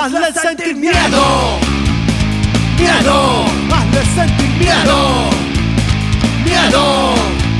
hazle sentir miedo, miedo, hazle sentir miedo, miedo.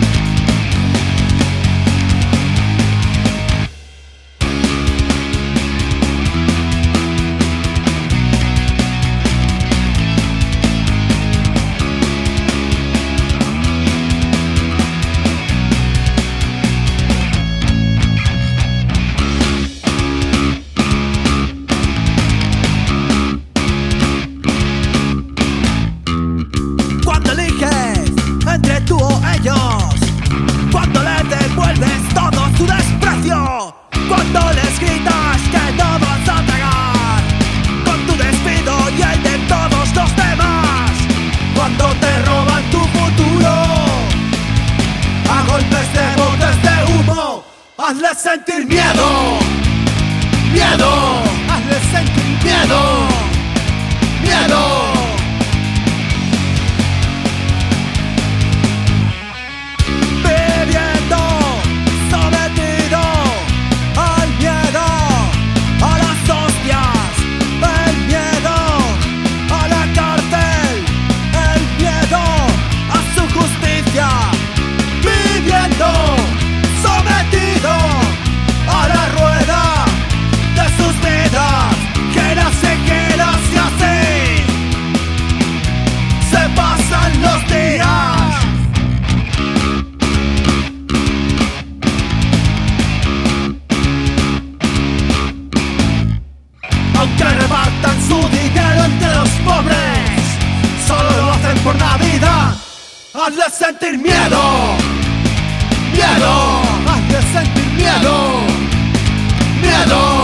Entre tú o ellos, cuando le devuelves todo su desprecio, cuando les gritas que no vas a tragar con tu despido y el de todos los demás, cuando te roban tu futuro a golpes de botes de humo, hazle sentir miedo, miedo, hazle sentir miedo, miedo. Sometido a la rueda de sus vidas, que no se queda si así se pasan los días. Aunque repartan su dinero entre los pobres, solo lo hacen por Navidad. Hazle sentir miedo, miedo, hazle sentir miedo, miedo.